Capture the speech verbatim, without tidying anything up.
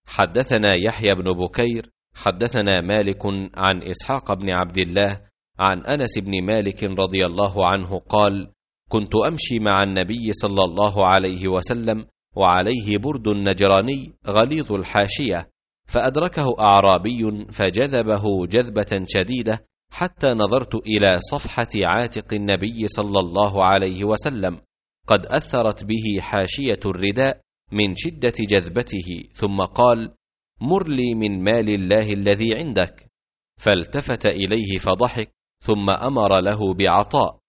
حدثنا يحيى بن بكير حدثنا مالك عن إسحاق بن عبد الله عن أنس بن مالك رضي الله عنه قال: كنت أمشي مع النبي صلى الله عليه وسلم وعليه برد نجراني غليظ الحاشية، فأدركه أعرابي فجذبه جذبة شديدة حتى نظرت إلى صفحة عاتق النبي صلى الله عليه وسلم قد أثرت به حاشية الرداء من شدة جذبته، ثم قال: مر لي من مال الله الذي عندك. فالتفت إليه فضحك، ثم أمر له بعطاء،